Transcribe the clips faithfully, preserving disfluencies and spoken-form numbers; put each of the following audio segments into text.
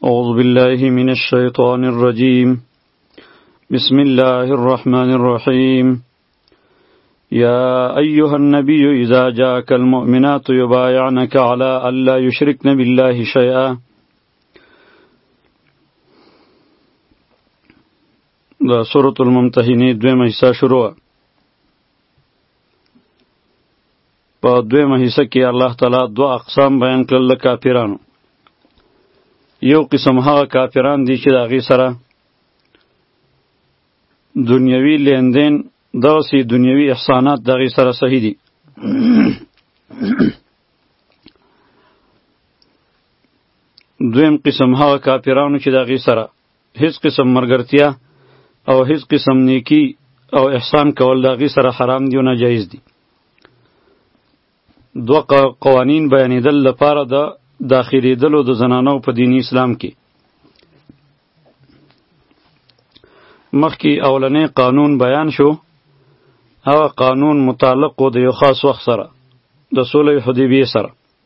أعوذ بالله من الشيطان الرجيم بسم الله الرحمن الرحيم يا أيها النبي إذا جاءك المؤمنات يبايعنك على ألا يشركن بالله شيئا دا سورة الممتحنة دویمه حصہ شروع په دویمه حصہ کې الله تعالی دو اقسام بیان کړل کافرانو. یو قسم هغه کافران دي چې د هغې سره دنیوي لیندین دغسې دنیوي احسانات د هغې سره صحیح دي. دویم قسم هغه کافرانو چې د هغې سره هیڅ قسم ملګرتیا او هیڅ قسم نیکی او احسان کول د هغې سره حرام دي او ناجایز دي. دو قوانین بیانېدل لپاره د داخلېدلو د زنانو په دینی اسلام کې. مخکې اولنی قانون بیان شو، هغه قانون متعلق و د یو خاص وخت سره، د صلح حدیبیې سره.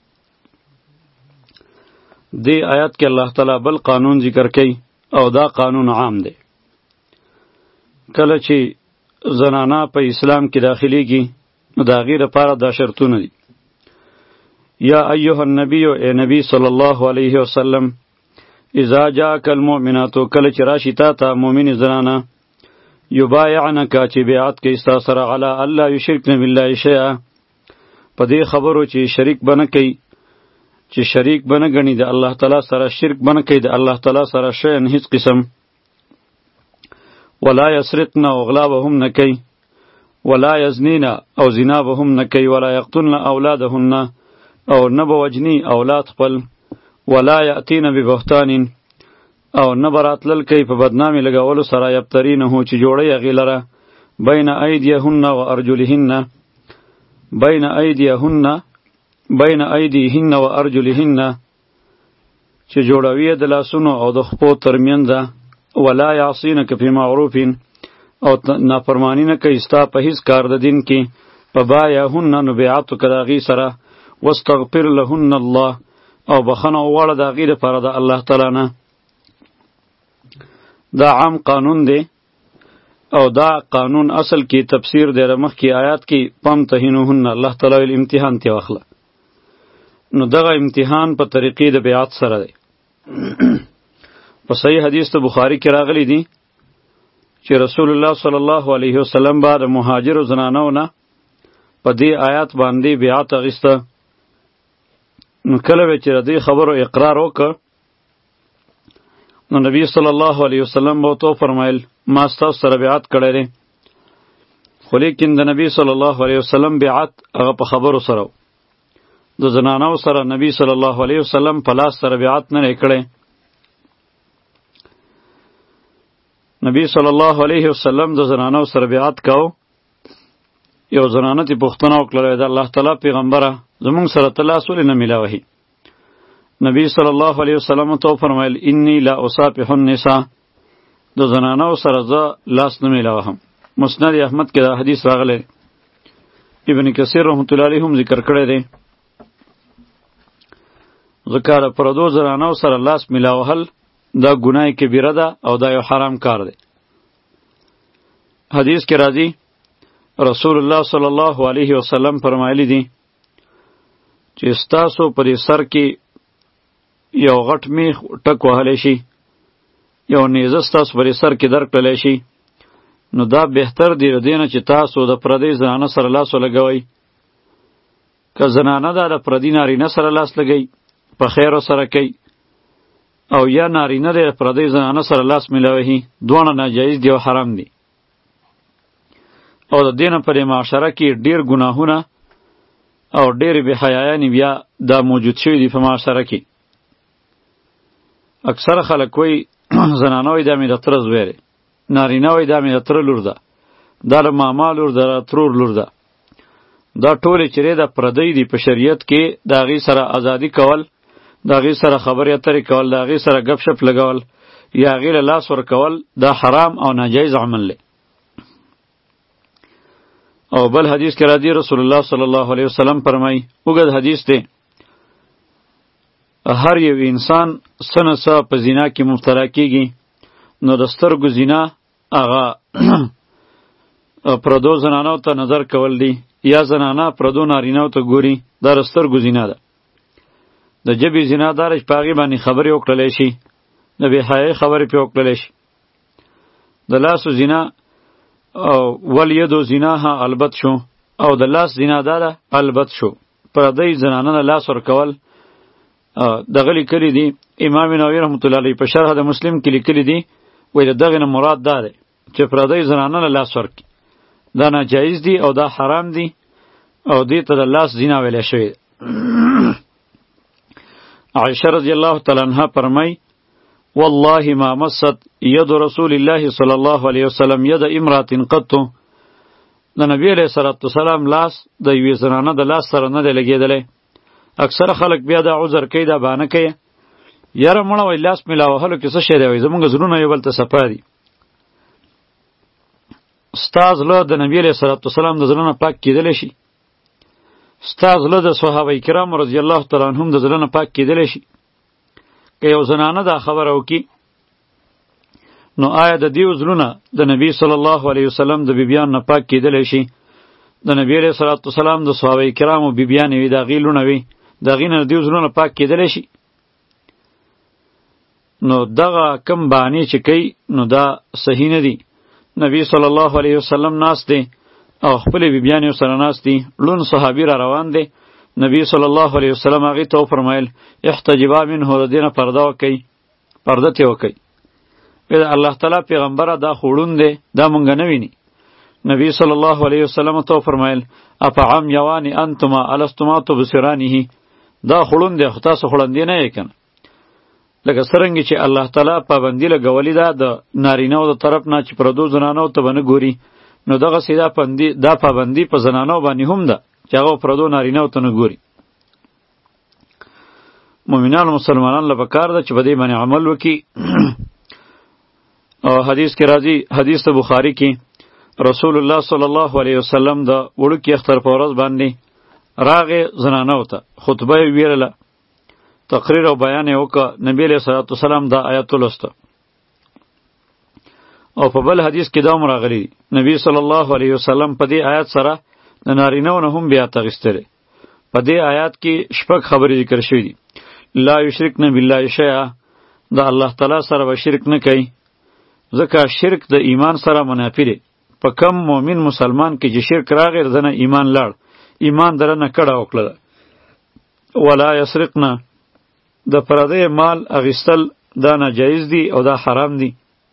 دې آیات کې الله تعالی بل قانون ذکر کوي او دا قانون عام دی. کله چې زنانه په اسلام کې داخليږي نو د هغې لپاره دا شرطونه دي: یا ایها النبی، اے نبی صلی الله علیه وسلم، اذا جاءک المؤمنات، کله چې راشي تا ته مؤمن زنانه، یبایعنک چې بیعت کوي ستا سره، علی الله یشرکن بالله شیئا، په دې خبرو چې شریک بنه کوي، چې شریک بنه ګڼي د الله تعالی سره، شرک بنه کوي د الله تعالی سره شیئا هیڅ قسم، ولا یسرقن او غلا به هم نه کوي، ولا یزنین او زنا به هم نه کوي، ولا یقتلن اولادهن او نه به وجنی اولاد خپل، ولا یأتین ببهتان او نه به راتلل کوي په بدنامي لګولو سره، یبترینه چې جوړی هغې لره، بین ایدیهن و ارجلهن، بین ایدیهن بین ایدیهن و ارجلهن، چې جوړوي د لاسونو او د خپو ترمنځه، ولا یعصینک فی معروف او نافرمانی نه کوي ستا په هیڅ کار د دین کې، فبایعهن نو بیعت وکړه د هغې سره، واستغفر لهن الله او بخنه وغواړه د هغې دپاره د الله تعالی نه. دا عام قانون دی او دا قانون اصل کې تفسیر دی د مخکې آیات کې فامتحنوهن، الله تعالی ویل امتحان ترې واخله. نو دغه امتحان په طریقې د بیعت سره دی. په صحیح حدیث د بخاري کې راغلی دی چې رسول الله صلی الله علیه وسلم به د مهاجرو زنانو نه په دې آیات باندې بیعت اخیسته. نو کله به چې د دې خبرو اقرار وکړ نو نبی صلی الله علیه وسلم به ورته وفرمیل ما ستاسو سره بیعت کړی دی، خو لیکن د نبی صلی الله علیه وسلم بیعت هغه په خبرو سره د زنانو سره نبی صلی الله علیه وسلم په لاس سره بیعت نه دی کړی. نبی صلی الله علیه وسلم د زنانو سره بیعت کو. یو زنانه تی پوښتنه وکړله د الله تعالی پیغمبره زمونږ سره ته لاس ولې نه میلاوهي؟ نبی صلی الله علیه وسلم ته وفرمیل انی لا اصافح النساء، د زنانو سره زه لاس نه میلاوهم. مسند احمد کې دا حدیث راغلی، ابن کثیر رحمت الله علیه هم ذکر کړی دی. ځکه د پردو زنانو سره لاس میلاوهل دا ګناه کبیره ده او دا یو حرام کار دی. حدیث کې راځي رسول الله صلی الله علیه وسلم فرمایلی دی چې ستاسو په دې سر کې یو غټ میخ ټک وهلی شي، یو نیزه ستاسو په دې سر کې درکړلی شي، نو دا بهتر دی د دې نه چې تاسو د پردۍ زنانه سره لاس ولګوئ. که زنانه ده د پردي نارینه سره لاس لګوي په خیر سره کوي، او یا نارینه دی د پردۍ زنانه سره لاس میلاوهي، دواړه ناجایز دی او حرام دی. او د دې نه په معاشره کې ډیر ګناهونه او ډیر بې حیایانې بیا دا موجود شوي دي په معاشره کې. اکثره خلک وایي زنانه وایي دا مې د تره زوی دی، نارینه وایي دا مې د تره لور ده، دا د ماما لور ده، د ترور لور ده. دا ټولې چې د پردۍ دي په شریعت کې د هغې سره ازادي کول، د هغې سره خبرې اترې کول، د هغې سره ګپ شپ لګول یا هغې له لاس ورکول دا حرام او ناجایز عمل دی. او بل حدیث کې راځي رسول الله صلی الله علیه وسلم فرمایي، اوږد حدیث دی، هر یو انسان څه نه څه په زنا کې مبتلا کیږي، نو د سترګو زنا هغه پردو زنانو ته نظر کول دی، یا زنانه پردو نارینهو ته ګوري، دا د سترګو زنا ده. د ژبې زنا دا ده چې په هغې باندې خبرې وکړلی شي، د بېحیایۍ خبرې پرې وکړلی شي. د لاسو زنا او والیدو زنا ها البت شو، او د لاس زنا دا ده البت شو. پردی زنانه نه لاس ورکول دغه لیکلي دي، امام نووي رحمت الله علیه په شرح د مسلم کې لیکلي دي، وایي د دغې نه مراد دا دی چې پردی زنانه نه لاس ورکړي، دا ناجایز دی او دا حرام دی، او دې ته د لاس زنا ویلی شوی دی. عائشه رضی الله تعالی عنها فرمای والله ما مست ید رسول الله صلی الله علیه وسلم ید امرأة قط. د نبی علیه الصلاة والسلام لاس د یوې زنانه د لاس سره نه دی لګېدلی. اکثره خلک بیا دا عذر کوي، دا بهانه کوي، یاره مړه وایي لاس مې لا وهلو کې څه شی دی، وایي زمونږ زړونه یو بل ته صفا دي. ستا زړه د نبی علیه الصلاة والسلام د زړه نه پاک کېدلی شي؟ ستا زړه د صحابه کرامو رضی الله تعالی عنهم د زړه نه پاک کېدلی شي؟ که یو زنانه دا خبره وکړي، نو آیا د دې زړونه د نبی صلی الله علیه وسلم د بیبیانو نه پاک کېدلی شي؟ د نبی علیه الصلاة والسلام د صحابه کرامو بیبیانې وي، د هغې لوڼه وي، د هغې نه د دې زړونه پاک کېدلی شي؟ نو دغه کم بهانې چې کوي نو دا صحیح نه دي. نبی صلی الله علیه وسلم ناست دی او خپلې بیبیانې ورسره ناست دي، لون صحابي را روان دی. نبی صلی الله علیه وسلم هغې ته وفرمیل احتجبا منه، د دې نه پرده وکئ، پرده ترې وکئ. وایي د الله تعالی پیغمبره دا خو ړوند دی، دا مونږ نه ویني. نبی صلی الله علیه وسلم ته وفرمیل افعم یوانی انتما الستما تبصرانه، دا خو ړوند دی خو تاسو خو ړندې نه یې که نه. لکه څرنګه چې الله تعالی پابندي لګولې ده د نارینهو د طرف نه چې پردو زنانو ته به نه ګوري، نو دغسې دا پابندي دا پابندي په زنانو باندې هم ده چې هغه پردو نارینهو ته نه ګوري. مؤمنانو مسلمانانو له پکار ده چې په دې باندې عمل وکړي. او حدیث کې راځي، حدیث د بخاري کې، رسول الله صلی الله علیه وسلم د وړوکي اختر په ورځ باندې راغې زنانو ته خطبه یې ویلله، تقریر او بیان یې وکړه. نبی علیه صلوات وسلام دا آیت ولوسته. او په بل حدیث کې دا هم راغلی دی، نبی صلی الله علیه وسلم په دې آیت سره د نارینهو نه هم بیعت اخیستی. په دې آیات کې شپږ خبرې ذکر شوي دي. لا یشرکن بالله شیئا، د الله تعالی سره به شرک نه کوي، ځکه شرک د ایمان سره منافی دی. په کم مؤمن مسلمان کې چې شرک راغی دنه ایمان لاړ، ایمان درنه کړه وکړه. ولا یسرقنا، د پردی مال اغیستل دا ناجایز دی او دا حرام دی.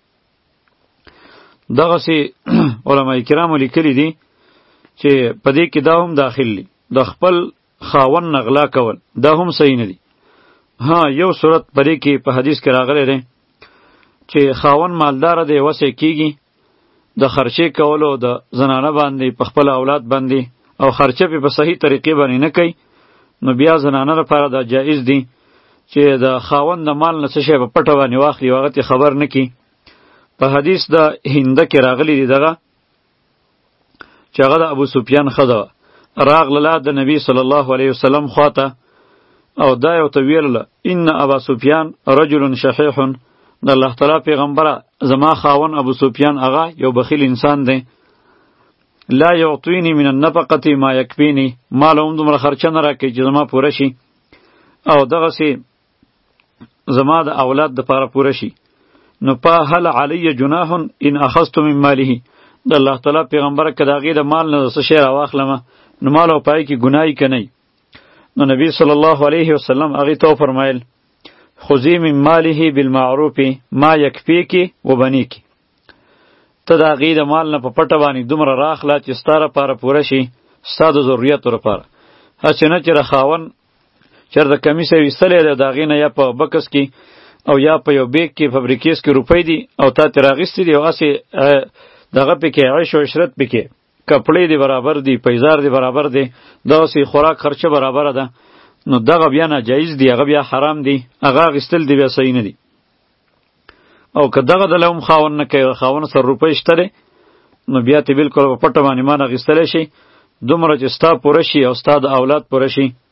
دغسې علماء کرامو لیکلی دي چې په دې کې دا هم داخل دي، د خپل خاوند نه غلا کول دا هم صحیح نه دي. ها یو صورت په دې کې په حدیث کې راغلی دی چې خاوند مالدار دی، وسې کیږي د خرچې کولو د زنانه باندې په خپل اولاد باندې، او خرچه په صحیح طریقې باندې نه کوي، نو بیا زنانه لپاره دا جایز دی چې د خاوند د مال نه څه شی په پټه باندې واخلي، هغه ته خبر نه کړي. په حدیث د هنده کې راغلی دی دغه چې هغه د ابو سفیان ښځه وه، راغله د نبی صلی الله علیه وسلم خواته او دا یې ورته ویلله ان ابا سفیان رجل شحیح، د الله تعالی پیغمبره زما خاوند ابو سفیان هغه یو بخیل انسان دی، لا یعطینی من النفقة ما یکفینی، مال هم دومره خرچه نه راکوي چې زما پوره شي، او دغسې زما د اولاد دپاره پوره شي. نو په هل علی جناح ان اخذت من ماله، د الله تعالی پیغمبره که د هغې د مال نه څه شی راواخلمه نو مال او پای کې ګناه که نه. نو نبی صلی الله علیه وسلم هغې ته وفرمیل خذی من ماله بالمعروف ما یکفیکی و بنیکی، ته د هغې د مال نه په پټه باندې دومره راخله چې ستا لپاره پوره شي، ستا د ضرورتو لپاره. هسې نه چې د خاوند چېرته کمیس یې ویستلی دی د هغې نه یا په بکس کې او یا په یو بیگ کې فبریکیز کې روپۍ دي او تا ترې راغیستې دي او هسې دغه پکې عیش و عشرت پکې، کپړې دي برابر دي، پیزار دي برابر دي، دغسې خوراک خرچه برابره ده، نو دغه بیا ناجایز دی، هغه بیا حرام دی، هغه اخیستل دی بیا صحیح نه دی. او که دغه دله هم خاوند نه کوي، خاوند سره روپۍ شته دی، نو بیا ته بلکل په پټه باندې مان اخیستلی شي، دومره چې ستا پوره شي او ستا د اولاد پوره شي.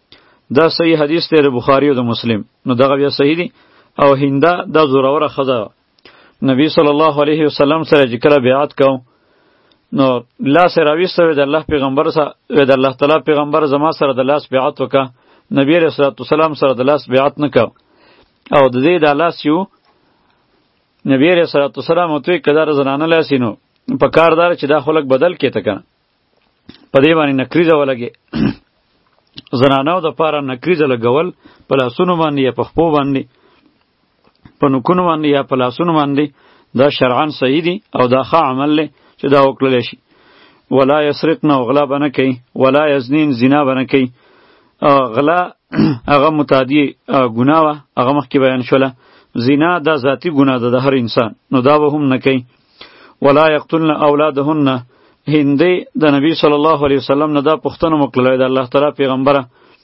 دا صحیح حدیث دی د بخاری او د مسلم. نو دغه بیا صحیح دی. او هنده دا زوروره ښځه نبی صلی الله علیه وسلم سره چې کله بیعت کو نو لاس یې راویسته وی د الله پیغمبر سره وی د الله تعالی پیغمبر زما سره د لاس بیعت وکړه. نبی علیه الصلاة والسلام سره د لاس بیعت نه کو او د دې د لاس یو نبی علیه الصلاة والسلام ورته وی که دا زنانه لاس یې نو په کار داره چې دا خلک بدل کړي ته کنه په دې باندې نکریزه ولګي زنانو د پاره نکریزه لګول په لاسونو باندې یا په خپو باندې په نوکونو باندې یا په لاسونو باندې دا شرعاً صحیح دی او دا ښه عمل دی چې دا وکړلی شي. ولا یسرقن او غلا به نه کوي، ولا یزنین زنا به نه کوي. غلا هغه متعدي ګناه وه، هغه مخکې بیان شوله. زنا دا ذاتي ګناه ده د هر انسان، نو دا به هم نه کوي. ولا یقتلن اولادهن، هندی د نبی صلی الله علیه وسلم نه دا پوښتنه وکړله د الله تعالی پیغمبره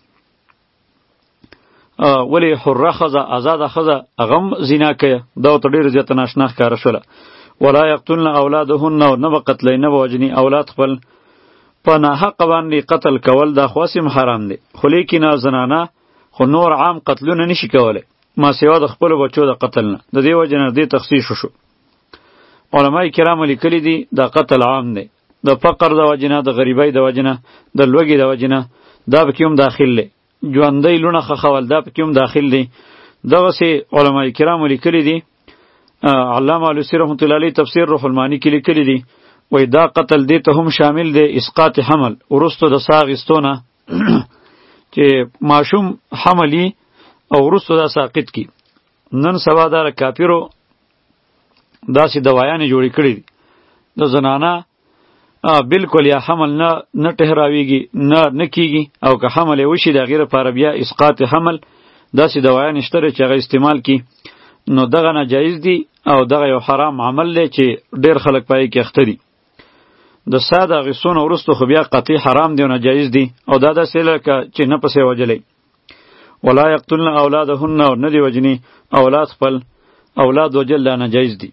ولی حره ښځه آزاده ښځه هغه هم زنا کوي، دا ورته ډېره زیاته ناشنا ښکاره شوله. ولا یقتلن اولادهن، نه به قتلوي نه به وجني اولاد خپل. په ناحقه باندې قتل کول دا خو هم حرام دی، خو لیکنه زنانه خو نور عام قتلونه نشي کولی ما سوا د خپلو بچو د قتل نه. د دې وجې نه دې تخصیص شو. علماء کرام لیکلي دي دا قتل عام دی، د فقر د وجې نه، د غریبۍ د وجې نه، د لوږې د وجې نه دا پکې هم داخل دی. ژوندی لونه خښول دا پکې هم داخل دی. دغسې علماء کرام لیکلي دي. علامه علوسی رحمت الله علیه تفسیر روح المانی کې لیکلي دي وای دا قتل دې ته هم شامل دی اسقاط حمل، وروستو د ساه اخیستونه چې ماشوم حملی او وروستو دا ساقط کی. نن سبا دا کافرو داسې دوايانې جوړې کړي دي د زنانه بالکل یا حمل نه نه ټهراویږي نه نه کیږي، او که حمل یې وشي د هغې لپاره بیا اسقاط حمل داسې دوايانې شته چې هغه استعمال کی. نو دغه ناجایز دی او دغه یو حرام عمل دی چې ډیر خلک پای کې اخته دي. د ساده اخیستونه وروسته خو بیا قطعي حرام دی او ناجایز دی او دا داسې لکه چې نه پسې وجلی. ولا یقتلن اولادهن، او نه دی وجني اولاد خپل، اولاد وجل دا ناجایز دی.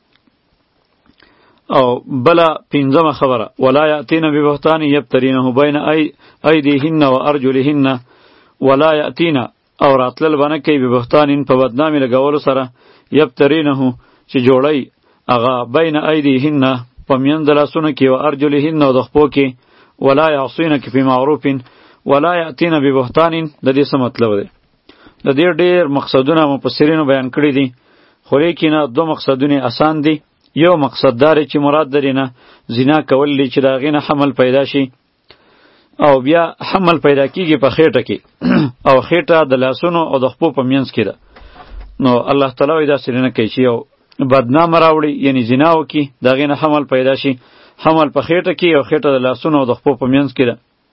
او بله پنځمه خبره ولا یأتین ببهتان یبترینه بین ایدیهن و ارجلهن، ولا یأتین او راتلل بنه کوي ببهتانین په بدنامي لګولو سره یبترینه چې جوړی هغه بین ایدیهن په میند لاسونو کې و ارجلهن او د خپو کې، ولا یعصینک فی معروف ولا یأتین ببهتانین. د دې څه مطلب دی؟ د دې ډېر مقصدونه مفسرینو بیان کړي دي، خو لیکنه دو مقصدونه آسان دي. یو مقصد داره چې مراد درې نه زنا کول دی چې د هغې نه حمل پیدا شي، او بیا حمل پیدا کیږي په خېټه کې او خېټه د لاسونو او د خپو په منځ کې ده. نو الله تعالی وایي داسې نه کوي چې یو بدنامه راوړي یعنی زنا وکړي د هغې نه حمل پیدا شي. حمل په خېټه کې او خېټه د لاسونو او د خپو په منځ کې ده.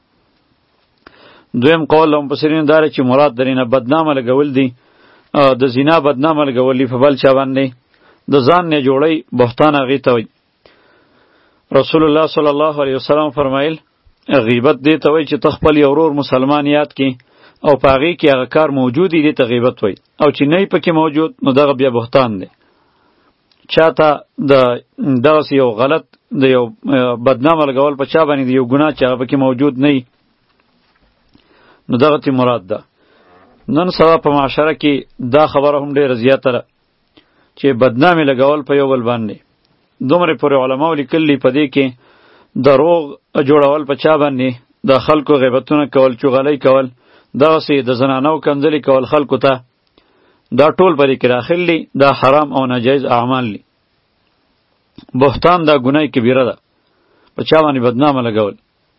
دویم قول د مفسرینو دا چې مراد درې نه بدنامه لګول دي، د زنا بدنامه لګول دي په بل چا باندې، د ځان نه جوړی بهتان هغې ته وایي. رسول الله صلی الله علیه وسلم فرمایل غیبت دی ته وایي چې ته خپل یو ورور مسلمان یاد کې او په هغې کې هغه کار موجود دی ته غیبت وایي، او چې نه پکې موجود نو دغه بیا بهتان دی. چاته د دغسې یو غلط د یو بدنامه لګول په چا باندې د یو ګناه چې هغه پکې موجود نه وي نو دغه تی مراد ده. نن سبا په معاشره کې دا خبره هم ډېره زیاته ده چې بدنامي لګول په یو بل باندې. دومره پورې علماو لیکلي په دې کې دروغ جوړول په چا باندې، د خلکو غیبتونه کول، چغلۍ کول، دغسې د زنانو کنځلې کول خلکو ته، دا ټول په دې کې داخل دي. دا حرام او ناجایز اعمال دي. بهتان دا ګناه کبیره ده په چا باندې بدنامه لګول.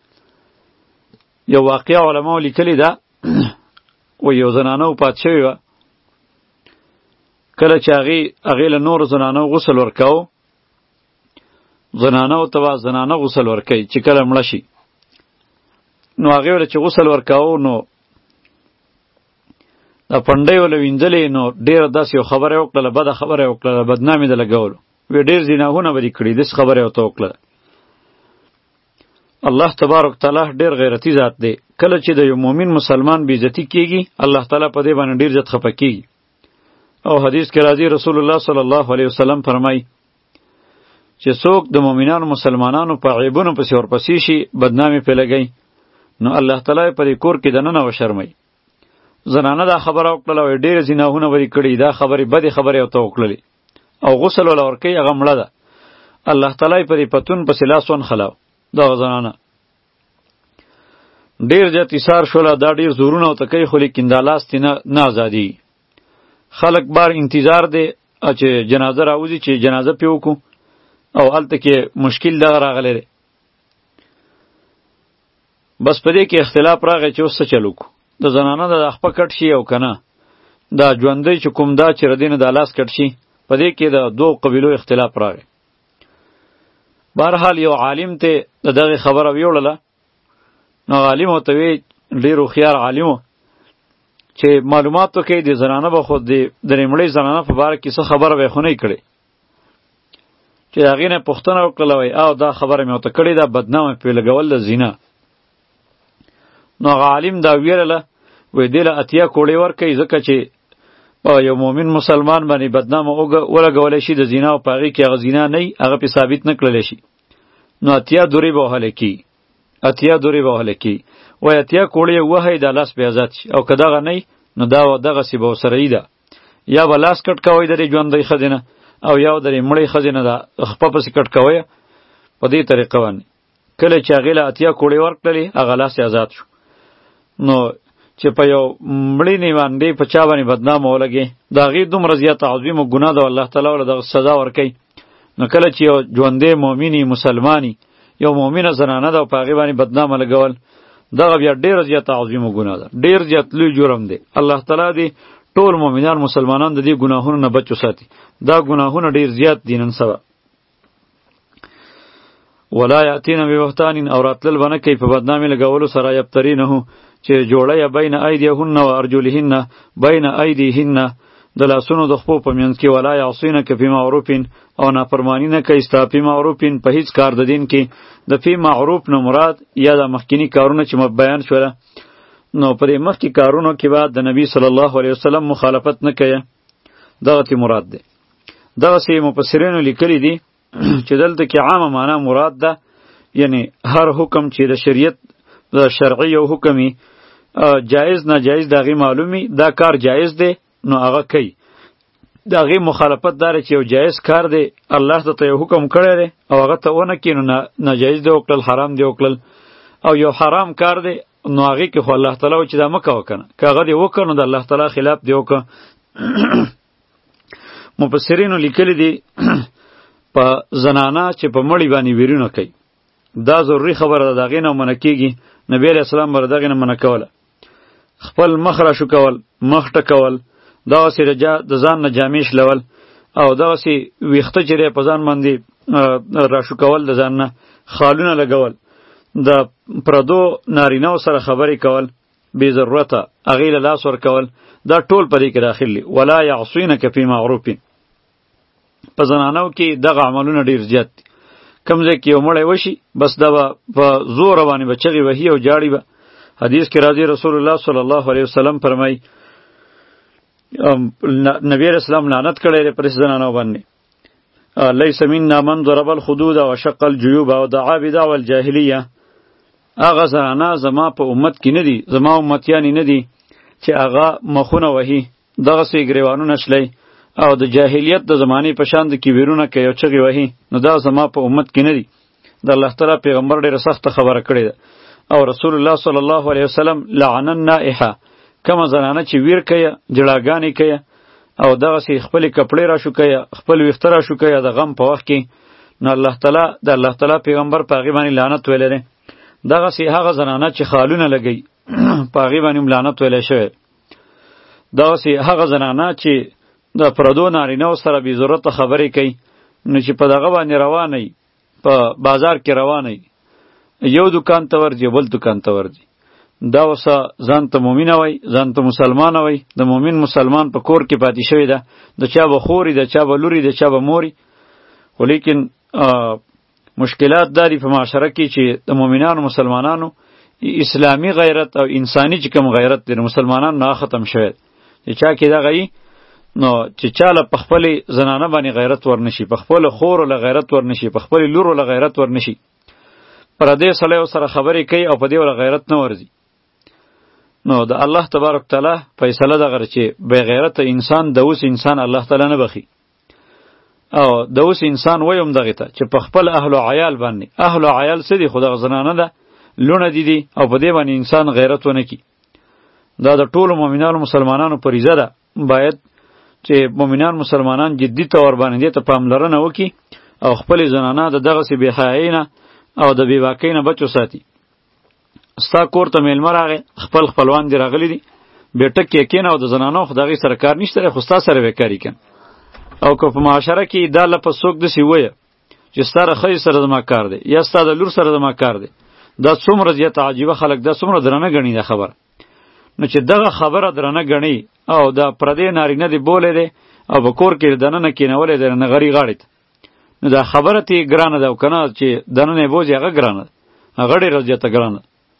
یو واقعه علماو لیکلي ده و یو زنانه پات شوې وه، کله چې هغې هغې له نورو زنانو غسل ورکاو، زنانو ته به زنانه غسل ورکوي چې کله مړه شي، نو هغې وله چې غسل ورکاو نو دا پنډۍ وله وینځلې، نو ډېره داسې یو خبره یې وکړله، بده خبره یې وکړله، بدنامې ده لګولو. وی ډېر زناهونه به دې کړي، داسې خبره یې ورته وکړله. الله تبارک تعالی ډېر غیرتي ذات دی. کله چې د یو مؤمن مسلمان بې عزتي کېږي الله تعالی په دې باندې ډېر زیات خفه کېږي. او حدیث کې راځي رسول الله صلی الله علیه وسلم فرمایي چې څوک د مؤمنانو مسلمانانو په عیبونو پسې ورپسې شي بدنامي پرې لګوي نو الله تعالی په دې کور کې دننه وشرموي. زنانه دا خبره وکړله وایي ډېرې زناهونه به دې کړي دا خبرې بدې خبرې ورته وکړلې او غسل وله ورکوي هغه مړه ده الله تعالی یې په دې پتون پسې لاس ونښلاو دغه زنانه ډېر زیات ایثار شوله دا ډېر زورونه ورته کوي خو لیکن دا لاس ترې نه ازادېږي خلک بار انتظار دی چې جنازه راوځي چې جنازه پې وکړو او هلته کې مشکل دغه راغلی دی بس په دې کې اختلاف راغی چې اوس څه چل وکړو د زنانه د خپه کټ شي او که نه دا ژوندی چې کوم دا چې ردې نه دا لاس کټ شي په دې کې د دوو قبیلو اختلاف راغی بهرحال یو عالم ته د دغې خبره ویوړله نو عالم ورته وی ډېر هوښیار عالم چې معلومات وکړي د زنانه به خو د درې مړۍ زنانه په باره کې څه خبره به یې خو نه یې کړې چې د هغې نه یې پوښتنه وکړله وایي او دا خبره مې ورته کړې ده بدنامه پرې لګول د زینا نو هغه عالم دا ویرله وایي دې له اتیا کوړې ورکوي ځکه چې په یو مؤمن مسلمان باندې بدنامه ولګولی شي د زینا او په هغې کې هغه زینا نه وي هغه پرې ثابت نه کړلی شي نو اتیا دورې به وهلی کېږي اتیا دورې به وهلی کېږي وایي اتیا کوړې وهئ دا لاس بې ازاد شي او که دغه نه نو دا دغسې به ورسره یي ده یا به لاس کټ کوئ د دې ژوندۍ ښځې نه او یا د دې مړې ښځې نه ده خپه پسې کټ کوئ په دې طریقه باندې کله چې هغې له اتیا کوړې ورکړلې هغه لاس یې ازاد شو نو چې په یو مړینې باندې په چا باندې بدنامه ولګي د هغې دومره زیاته عظیمه ګناه ده الله تعالی ورله دغه سزا ورکوي نو کله چې یو ژوندی مؤمني مسلماني یو مؤمنه زنانه ده او په هغې باندې بدنامه لګول دغه بیا ډېره زیاته عظیمه ګناه ده ډېر زیات لوی جرم دی الله تعالی دې ټول مؤمنان مسلمانان د دې ګناهونو نه بچ وساتي دا ګناهونه ډېر زیات دي نن سبا ولا یاتین ببهتان او راتلل به نه کوي په بدنامۍ لګولو سره یبترینه چې جوړی بین ایدیهن و ارجلهن بین ایدیهن د لاسونو د خپو په منځ کې ولا یعصینک فی معروف او نافرمانی نه کوي ستا فی معروف په هیڅ کار د دین کې د فی معروف نه مراد یا د مخکینی کارونه چې بیان شوله نو پرې مخکې کارونو کې بعد د نبی صلی الله علیه وسلم مخالفت نه کوي دغه تی مراد دی دغه سي مفسرینو لیکلي دي چې دلته کې عامه معنا مراد ده یعنی هر حکم چې د شریعت د شرعي او حکمي جایز ناجایز دغه معلومي دا کار جایز دی نو هغه کوي دغه مخالفت دار چې یو جایز کار دی الله ته یو حکم کړی دی او هغه ته ونه کینو ناجایز دی وکړل حرام دی وکړل او یو حرام کار دی نو هغه کې خو الله تعالی چې دا مکه وکنه کاغه دی وکړو د الله تعالی خلاف دی وکړه مفسرینو لیکلي دي په زنانه چې په مړی باندې ویرونه کوي دا ضروری خبره ده دغه نه منع کیږي نبی علیہ السلام بر دغه نه منع کوله خپل مخ را شو کول مخ ټکول دا سره جا د ځان نه جامیش لول او دا سی ویخته چره په ځان باندې را شو کول د ځان نه خالونه لګول د پردو نارینه سره خبرې کول بی ضرورته اغه له لاس ور کول دا ټول پدې کې داخلي ولا يعصينك في معروف په زنانو کې دغه عملونه ډیر زیات دي کم ځای کې یو مړی وشي بس دا په زور باندې بچغي وهي او جاړي به حدیث کې راځي رسول الله صلی الله علیه وسلم فرمای نبی رسول الله لعنت کړی پر زنانو باندې لیس منا من ضرب الخدود وشق الجيوب ودعا بدعوى الجاهلیه اغه زنانه زما په امت کې نه دي زما امتیانی نه دي چې اغه مخونه وهي دغه سي ګریوانو نشلی او د جاهلیت د زمانه په شان د کیورونه کوي او چغي وهي نو دا زما په امت کې نه دي د الله تعالی پیغمبر ډیره سخت خبره کړې ده او رسول الله صلی الله علیه وسلم لعن النائحه کما زنانه چې ویر کوي جړاګانی کوي او دغه سي خپل کپڑے را شو کوي خپل وختر را شو کوي د غم په وخت کې نو الله تعالی د الله تعالی پیغمبر په غی باندې لعنت ویلره دغه سي هغه زنانه چې خالونه لګي په غی باندې لعنت ویل شوی دغه سي هغه زنانه چې د پردو نارینه سره بی ضرورت خبرې کوي نو چې په دغه باندې روانه په بازار کې روانه یو دکان ته ورځي بل دکان ته ورځي دا وسه ځان ته مؤمن وای ځان ته مسلمان وای د مؤمن مسلمان په کور کې پاتې شوی ده د چا به خوري د چا به لوري د چا به موري ولیکن مشکلات داری په معاشره کې چې د مؤمنانو مسلمانانو اسلامی غیرت او انسانی چې کوم غیرت د مسلمانانو نه ختم شوی چې چا کې دا غي نو چې چاله په خپل زنانه باندې غیرت ورنشي په خپل خور له غیرت ورنشي په خپل لور له غیرت ورنشي پر دې سړی سره خبرې کوي او په دې ول غیرت نه ورزي نو د الله تبارک تعالی فیصله دغه چې بې غیرته انسان د اوس انسان الله تعالی نه بخي. او د اوس انسان ویم دغه ته چې په خپل اهل او عیال باندې، اهل او عیال څه دي؟ خو دغه زنانه ده، لونه دي دي او په دې باندې انسان غیرت ونه کی. دا د ټولو مؤمنانو مسلمانانو فریضه ده، باید چې مؤمنان مسلمانان جدي تور باندې دې ته پاملرنه وکي او خپل زنانه د دغه سی بې حیايي نه او د بې واکۍ نه بچو ساتي. ستا کور ته میلمه راغی، خپل خپلوان دې راغلي دي، بیټک کې کېنه او د زنانو خو د هغې سره کار نشته، خو ستا سره به کاري کن. او که په معاشره کې دا لپس څوک داسې وویه چې ستا د ښځې سره زما کار دی یا ستا د لور سره زما کار دی، دا څومره زیاته عجیبه خلک دا څومره درنه ګڼي دا خبره. نو چې دغه خبره درنه ګڼي او دا پردی نارینه دی بولی دی او په کور کې دننه کېنولی دی نغري غاړې ته، نو دا خبره تی ګرانه ده او که نه چې دننه یې بوځي هغه ګرانه ده، هغه ډېره زیاته ګرانه ده.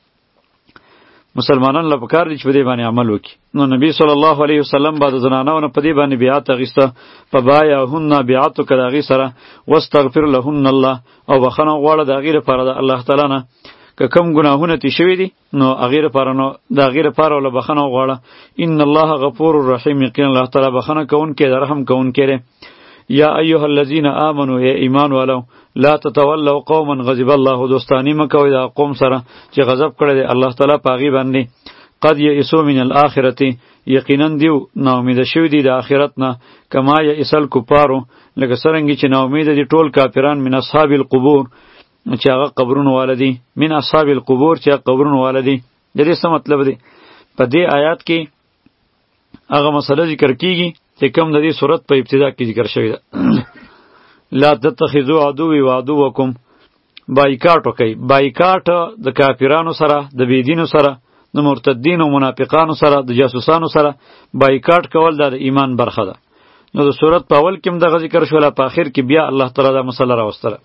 مسلمانانو له پکار دي چې په دې باندې عمل وکړي. نو نبی صلی الله علیه وسلم به د زنانو نه په دې باندې بیعت اخیسته، فبایعهن بیعت وکړه د هغې سره، واستغفر لهن الله، او بخښنه وغواړه د هغې لپاره د الله تعالی نه. که کم ګناهونه تې شوي دي نو هغې لپاره نو د هغې لپاره ورله بخښنه وغواړه. ان الله غفور رحیم، یقینا الله تعالی بخښنه کوونکی دی، رحم کوونکی دی. یا ایها الذین آمنوا، ای ایمان والو، لا تتولوا قوما غضب الله، دوستانی مکوئ د قوم سره چې غضب کړی دی الله تعالی په هغې باندې. قد یئسوا من الاخرة، یقینا دیو ناامیده شوي دي د آخرت نه. کما یئس الکفارو، لکه څرنګې چې ناامیده دي ټول کافران من اصحاب القبور، چې هغه قبرونو والا دي، من اصحاب القبور چې هغه قبرونو والا دي. د دې څه مطلب دی؟ په دې آیات کې هغه مسله ذکر کیږي چې کوم د دې صورت په ابتدا کې ذکر شوی ده. لا تتخذوا عدوی و عدوکم، بایکاټ وکئ. بایکاټ د کافرانو سره، د بېدینو سره، د مرتدینو منافقانو سره، د جاسوسانو سره بایکاټ کول دا د ایمان برخه ده. نو د صورت په اول کې هم دغه ذکر شوله، په آخر کې بیا الله تعالی دا مسله راوستله.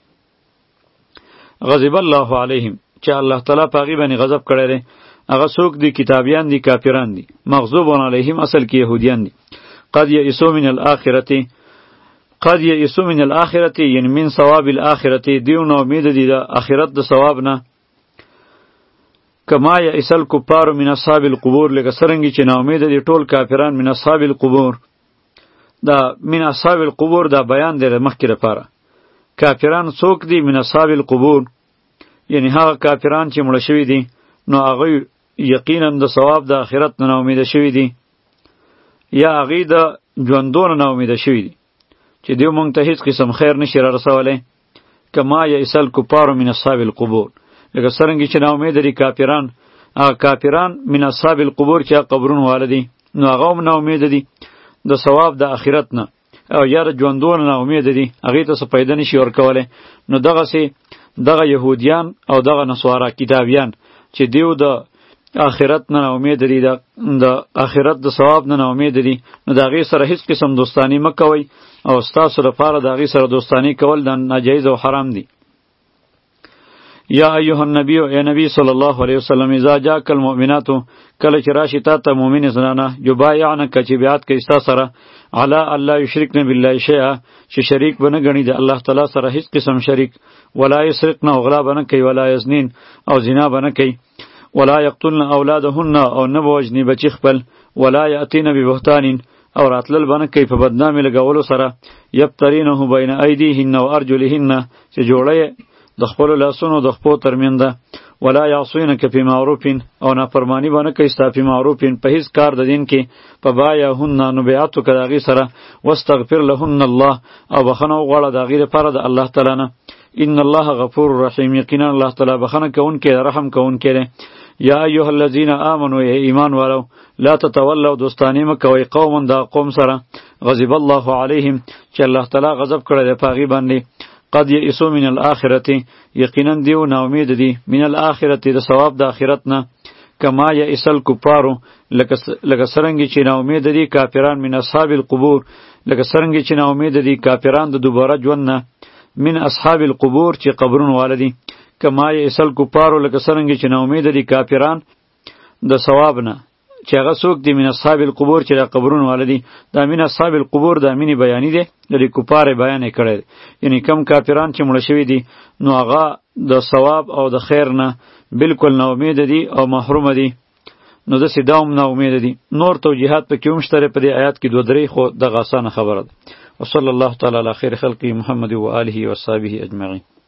غضب الله علیهم، چې الله تعالی په هغې باندې غضب کړی دی. هغه څوک دي؟ کتابیان دي، کافران دي. مغضوب علیهم اصل کې یهودیان دي. قد یئسوا من الاخرة، قد یئسوا من الاخرة یعنی من ثواب الاخرة، دیو نو امید دي د آخرت د ثواب نه. کما یئس الکفار من اصحاب القبور، لکه څرنګې چې نا امید دي ټول کافران من اصحاب القبور. دا من اصحاب القبور دا بیان دی مخکې لپاره. کافران څوک دي؟ من اصحاب القبور، یعنی هغه کافران چې مړه شوي دي نو هغه یقینا د ثواب د آخرت نه امیده شوي دي، یا هغې د ژوندونه نه امیده شوي دي چې دیو مونږ ته هیڅ قسم خیر نشي را رسولی. کما یئس الکفار من اصحاب القبور، لکه څرنګې چې نا امیده دي کافران، هغه کافران من اصحاب القبور چې هغه قبرونه واله دي، نو هغه هم نا امیده دي د ثواب د آخرت نه، او یا د ژوندونه نا امیده دي، هغې ته څه پیدا نشي ورکولی. نو دغسې دغه یهودیان او دغه نصوارا کتابیان چې دیو د آخرت نه امید دي، د آخرت د ثواب نه امید دي، نو د هغې سره هیڅ قسم دوستانی مه کوئ، او ستاسو لپاره د هغې سره دوستانی کول د ناجایز او حرام دي. یا ایها النبی، ای نبی صلی الله علیه وسلم، اذا جاءک المؤمنات، کله چې راشي تا ته مؤمنې زنانه، یبایعنک چې بیعت کوي ستا سره، علی الله یشرکن بالله شیئا، چې شریک به نه ګڼي د الله تعالی سره هیڅ قسم شریک، ولا یسرقن، او غلا به نه کوي، ولا یزنین، او زنا به نه کوي، ولا یقتلن اولادهن، او نه به وژني بچي خپل، ولا یأتین ببهتان، او راتلل به نه کوي په بدنامي لګولو سره، یبترینه بین ایدیهن و ارجلهن، چې جوړه د خپلو لاسونو د خپو ترمنځ، ولا یعصینک فی معروف، او نافرمانی به نه کوي ستا فی معروف په هیڅ کار د دین کې، فبایعهن، نو بیعت وکړه د هغې سره، واستغفر لهن الله، او بخښنه وغواړه د هغې لپاره د الله تعالی نه. ان الله غفور رحیم، یقینا الله تعالی بخښنه کوونکی دی، رحم کوونکی دی. یا ایها الذین آمنوا، ای ایمان والو، لا تتولوا، دوستانی مه کوئ قوما دا قوم سره، غضب الله علیهم، چې الله تعالی غضب کړی دی په هغې باندې. قد یئسوا من الاخرة، یقینا دیو نا امید دي من الاخرة د ثواب د آخرت نه. کما یئس الکفار، لکه څرنګې چې نا امید دي کافران من اصحاب القبور، لکه څرنګې چې نا امید دي کافران د دوباره ژوند نه، من اصحاب القبور چې قبرونه واله دي. کما یئس الکفار، لکه څرنګې چې نا امید دي کافران د ثواب نه، چې هغه څوک دي من اصحاب القبور چې د قبرونو والا دي. دا من اصحاب القبور دا مینې بیاني دی، د دې کفار بیان یې کړی دی، یعنی کم کافران چې مړه شوي دي نو هغه د ثواب او د خیر نه بالکل نا امیده دي او محرومه دي. نو داسې دا هم ناامیده دي. نور توجیهات پکې هم شته په دې آیات کې دوه درې، خو دغه اسانه خبره ده. وصلی الله تعالی علی خیر خلقه محمد و آله و صحبه اجمعین.